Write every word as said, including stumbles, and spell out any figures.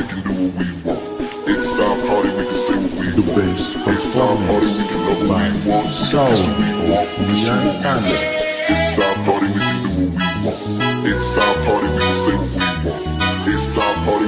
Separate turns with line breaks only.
we can do what we want. It's our party, we can say what we
The
want.
best
It's our party, we can love what we want. We can kiss what we want. We can do what we want. It's our party, we can do what we want. It's our party, we can say what we want. It's our party.